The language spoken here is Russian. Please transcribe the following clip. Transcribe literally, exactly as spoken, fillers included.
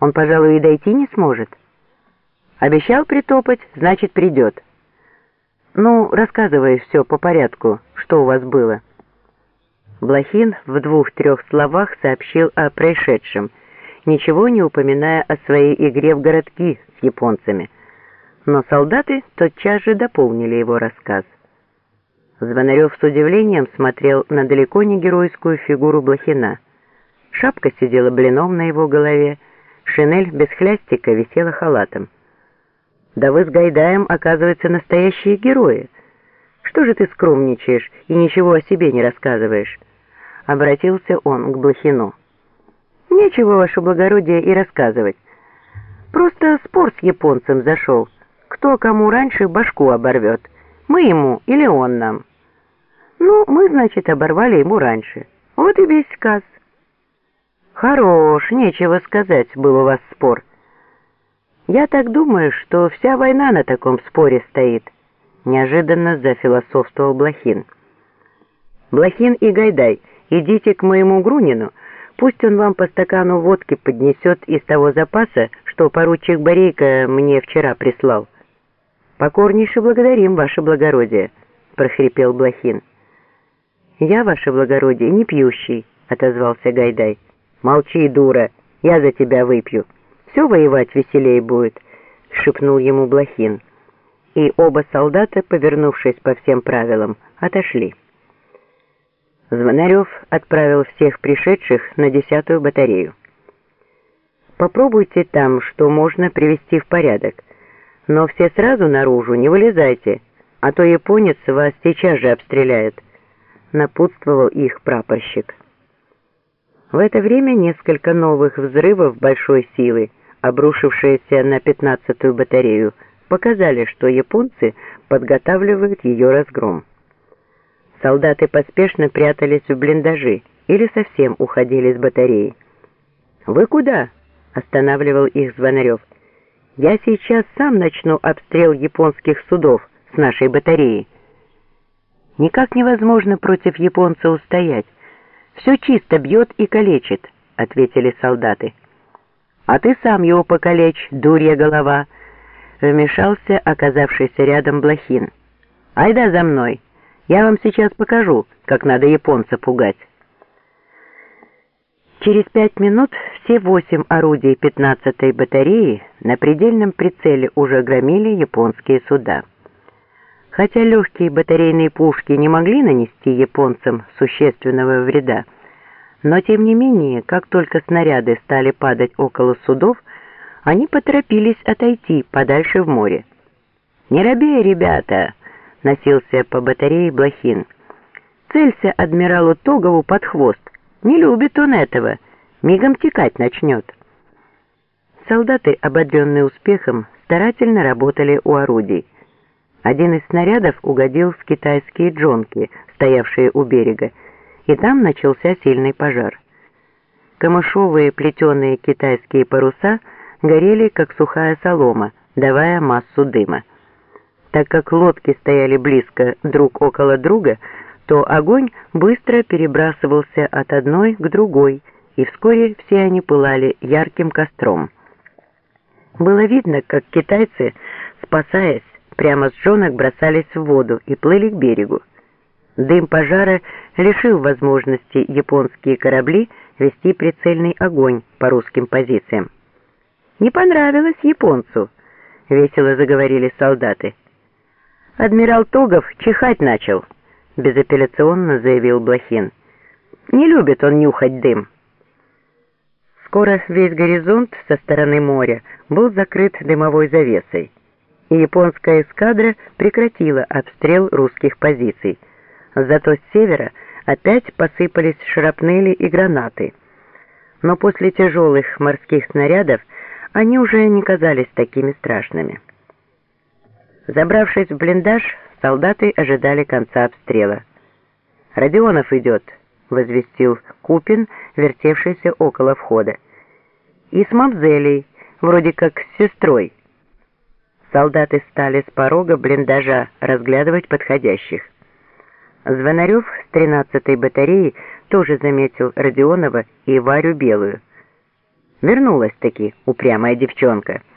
Он, пожалуй, и дойти не сможет. Обещал притопать, значит, придет. Ну, рассказывай все по порядку, что у вас было. Блохин в двух-трех словах сообщил о происшедшем, ничего не упоминая о своей игре в городки с японцами. Но солдаты тотчас же дополнили его рассказ. Звонарев с удивлением смотрел на далеко не геройскую фигуру Блохина. Шапка сидела блином на его голове, шинель без хлястика висела халатом. «Да вы с Гайдаем, оказывается, настоящие герои. Что же ты скромничаешь и ничего о себе не рассказываешь?» Обратился он к Блохину. «Нечего, ваше благородие, и рассказывать. Просто спор с японцем зашел. Кто кому раньше башку оборвет, мы ему или он нам. Ну, мы, значит, оборвали ему раньше. Вот и весь сказ». «Хорош, нечего сказать, был у вас спор». «Я так думаю, что вся война на таком споре стоит», — неожиданно зафилософствовал Блохин. «Блохин и Гайдай, идите к моему Грунину, пусть он вам по стакану водки поднесет из того запаса, что поручик Борейко мне вчера прислал». «Покорнейше благодарим, ваше благородие», — прохрипел Блохин. «Я, ваше благородие, не пьющий», — отозвался Гайдай. «Молчи, дура, я за тебя выпью. Все воевать веселей будет», — шепнул ему Блохин. И оба солдата, повернувшись по всем правилам, отошли. Звонарев отправил всех пришедших на десятую батарею. «Попробуйте там, что можно привести в порядок, но все сразу наружу не вылезайте, а то японец вас сейчас же обстреляет», — напутствовал их прапорщик. В это время несколько новых взрывов большой силы, обрушившиеся на пятнадцатую батарею, показали, что японцы подготавливают ее разгром. Солдаты поспешно прятались в блиндажи или совсем уходили с батареи. «Вы куда?» — останавливал их Звонарев. «Я сейчас сам начну обстрел японских судов с нашей батареи». «Никак невозможно против японца устоять. Все чисто бьет и калечит», — ответили солдаты. «А ты сам его покалечь, дурья голова», — вмешался оказавшийся рядом Блохин. «Айда за мной, я вам сейчас покажу, как надо японца пугать». Через пять минут все восемь орудий пятнадцатой батареи на предельном прицеле уже громили японские суда. Хотя легкие батарейные пушки не могли нанести японцам существенного вреда, но тем не менее, как только снаряды стали падать около судов, они поторопились отойти подальше в море. «Не робей, ребята!» — носился по батарее Блохин. «Целься адмиралу Тогову под хвост. Не любит он этого. Мигом текать начнет». Солдаты, ободренные успехом, старательно работали у орудий. Один из снарядов угодил в китайские джонки, стоявшие у берега, и там начался сильный пожар. Камышовые плетеные китайские паруса горели, как сухая солома, давая массу дыма. Так как лодки стояли близко друг около друга, то огонь быстро перебрасывался от одной к другой, и вскоре все они пылали ярким костром. Было видно, как китайцы, спасаясь, прямо с джонок бросались в воду и плыли к берегу. Дым пожара лишил возможности японские корабли вести прицельный огонь по русским позициям. «Не понравилось японцу», — весело заговорили солдаты. «Адмирал Тогов чихать начал», — безапелляционно заявил Блохин. «Не любит он нюхать дым». Скоро весь горизонт со стороны моря был закрыт дымовой завесой, и японская эскадра прекратила обстрел русских позиций. Зато с севера опять посыпались шрапнели и гранаты. Но после тяжелых морских снарядов они уже не казались такими страшными. Забравшись в блиндаж, солдаты ожидали конца обстрела. «Родионов идет», — возвестил Купин, вертевшийся около входа. «И с мамзелей, вроде как с сестрой». Солдаты стали с порога блиндажа разглядывать подходящих. Звонарев с тринадцатой батареи тоже заметил Родионова и Варю Белую. Вернулась-таки упрямая девчонка.